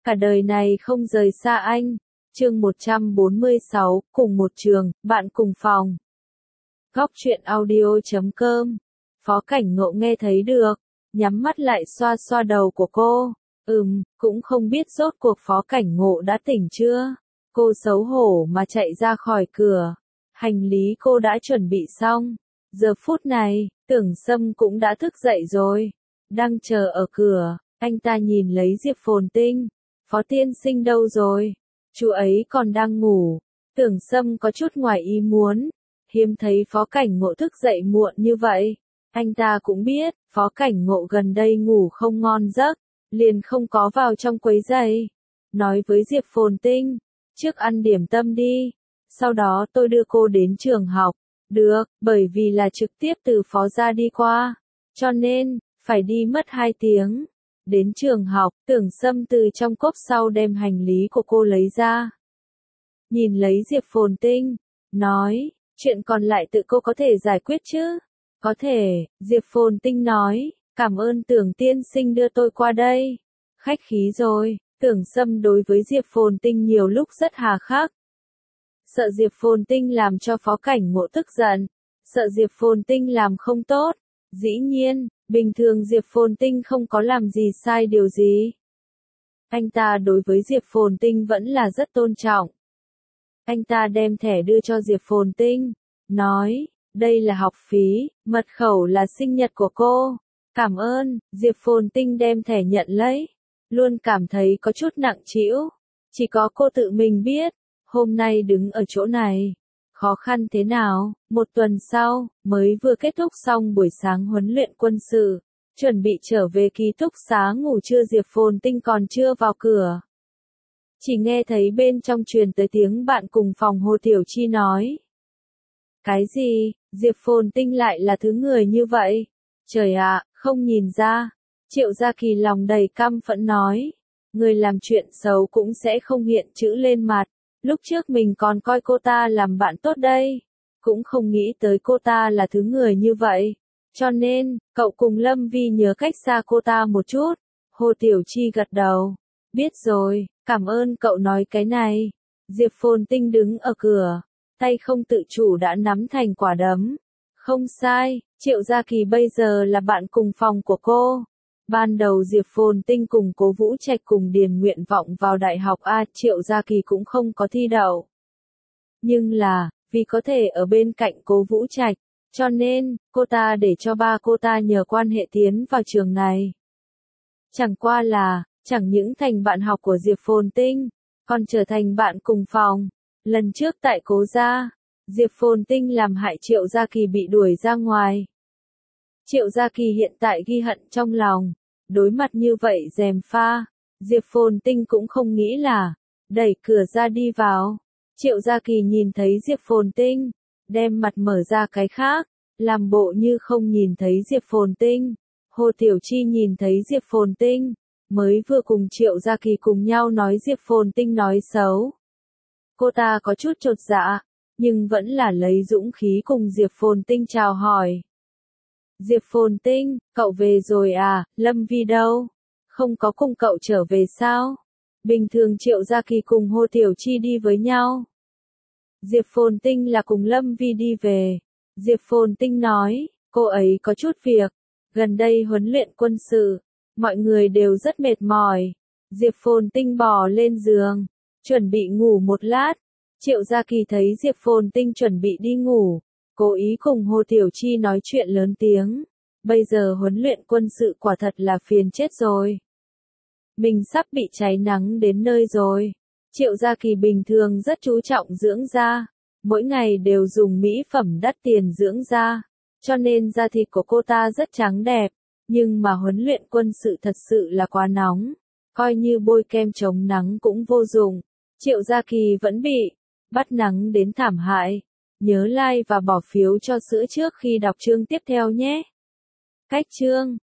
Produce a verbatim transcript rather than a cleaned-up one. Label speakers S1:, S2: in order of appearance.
S1: cả đời này không rời xa anh. Chương một trăm bốn mươi sáu, cùng một trường, bạn cùng phòng. Góc truyện audio chấm com. Phó Cảnh Ngộ nghe thấy được, nhắm mắt lại xoa xoa đầu của cô. Ừm, cũng không biết rốt cuộc Phó Cảnh Ngộ đã tỉnh chưa. Cô xấu hổ mà chạy ra khỏi cửa. Hành lý cô đã chuẩn bị xong. Giờ phút này, Tưởng Sâm cũng đã thức dậy rồi. Đang chờ ở cửa, anh ta nhìn lấy Diệp Phồn Tinh. Phó tiên sinh đâu rồi? Chú ấy còn đang ngủ. Tưởng Sâm có chút ngoài ý muốn. Hiếm thấy Phó Cảnh Ngộ thức dậy muộn như vậy. Anh ta cũng biết, Phó Cảnh Ngộ gần đây ngủ không ngon giấc, liền không có vào trong quấy giày. Nói với Diệp Phồn Tinh, trước ăn điểm tâm đi, sau đó tôi đưa cô đến trường học. Được, bởi vì là trực tiếp từ Phó gia đi qua, cho nên, phải đi mất hai tiếng. Đến trường học, Tưởng Sâm từ trong cốp sau đem hành lý của cô lấy ra. Nhìn lấy Diệp Phồn Tinh, nói, chuyện còn lại tự cô có thể giải quyết chứ? Có thể, Diệp Phồn Tinh nói, cảm ơn Tưởng tiên sinh đưa tôi qua đây. Khách khí rồi, Tưởng Sâm đối với Diệp Phồn Tinh nhiều lúc rất hà khắc. Sợ Diệp Phồn Tinh làm cho Phó Cảnh Ngộ tức giận, sợ Diệp Phồn Tinh làm không tốt. Dĩ nhiên, bình thường Diệp Phồn Tinh không có làm gì sai điều gì. Anh ta đối với Diệp Phồn Tinh vẫn là rất tôn trọng. Anh ta đem thẻ đưa cho Diệp Phồn Tinh, nói, đây là học phí, mật khẩu là sinh nhật của cô. Cảm ơn, Diệp Phồn Tinh đem thẻ nhận lấy. Luôn cảm thấy có chút nặng trĩu. Chỉ có cô tự mình biết, hôm nay đứng ở chỗ này. Khó khăn thế nào, một tuần sau, mới vừa kết thúc xong buổi sáng huấn luyện quân sự, chuẩn bị trở về ký túc xá ngủ trưa Diệp Phồn Tinh còn chưa vào cửa. Chỉ nghe thấy bên trong truyền tới tiếng bạn cùng phòng Hồ Tiểu Chi nói. Cái gì, Diệp Phồn Tinh lại là thứ người như vậy? Trời ạ, không nhìn ra. Triệu Gia Kỳ lòng đầy căm phẫn nói. Người làm chuyện xấu cũng sẽ không hiện chữ lên mặt. Lúc trước mình còn coi cô ta làm bạn tốt đây. Cũng không nghĩ tới cô ta là thứ người như vậy. Cho nên, cậu cùng Lâm Vi nhớ cách xa cô ta một chút. Hồ Tiểu Chi gật đầu. Biết rồi, cảm ơn cậu nói cái này. Diệp Phồn Tinh đứng ở cửa. Tay không tự chủ đã nắm thành quả đấm. Không sai, Triệu Gia Kỳ bây giờ là bạn cùng phòng của cô. Ban đầu Diệp Phồn Tinh cùng Cố Vũ Trạch cùng điền nguyện vọng vào đại học A, Triệu Gia Kỳ cũng không có thi đậu. Nhưng là, vì có thể ở bên cạnh Cố Vũ Trạch, cho nên, cô ta để cho ba cô ta nhờ quan hệ tiến vào trường này. Chẳng qua là, chẳng những thành bạn học của Diệp Phồn Tinh, còn trở thành bạn cùng phòng. Lần trước tại Cố gia, Diệp Phồn Tinh làm hại Triệu Gia Kỳ bị đuổi ra ngoài. Triệu Gia Kỳ hiện tại ghi hận trong lòng, đối mặt như vậy gièm pha, Diệp Phồn Tinh cũng không nghĩ là, đẩy cửa ra đi vào. Triệu Gia Kỳ nhìn thấy Diệp Phồn Tinh, đem mặt mở ra cái khác, làm bộ như không nhìn thấy Diệp Phồn Tinh. Hồ Tiểu Chi nhìn thấy Diệp Phồn Tinh, mới vừa cùng Triệu Gia Kỳ cùng nhau nói Diệp Phồn Tinh nói xấu. Cô ta có chút chột dạ, nhưng vẫn là lấy dũng khí cùng Diệp Phồn Tinh chào hỏi. Diệp Phồn Tinh, cậu về rồi à, Lâm Vi đâu? Không có cùng cậu trở về sao? Bình thường Triệu Gia Kỳ cùng Hồ Tiểu Chi đi với nhau. Diệp Phồn Tinh là cùng Lâm Vi đi về. Diệp Phồn Tinh nói, cô ấy có chút việc. Gần đây huấn luyện quân sự, mọi người đều rất mệt mỏi. Diệp Phồn Tinh bò lên giường, chuẩn bị ngủ một lát. Triệu Gia Kỳ thấy Diệp Phồn Tinh chuẩn bị đi ngủ, cố ý cùng Hồ Tiểu Chi nói chuyện lớn tiếng. Bây giờ huấn luyện quân sự quả thật là phiền chết rồi. Mình sắp bị cháy nắng đến nơi rồi. Triệu Gia Kỳ bình thường rất chú trọng dưỡng da, mỗi ngày đều dùng mỹ phẩm đắt tiền dưỡng da, cho nên da thịt của cô ta rất trắng đẹp. Nhưng mà huấn luyện quân sự thật sự là quá nóng, coi như bôi kem chống nắng cũng vô dụng. Triệu Gia Kỳ vẫn bị bắt nắng đến thảm hại. Nhớ like và bỏ phiếu cho sữa trước khi đọc chương tiếp theo nhé. Cách chương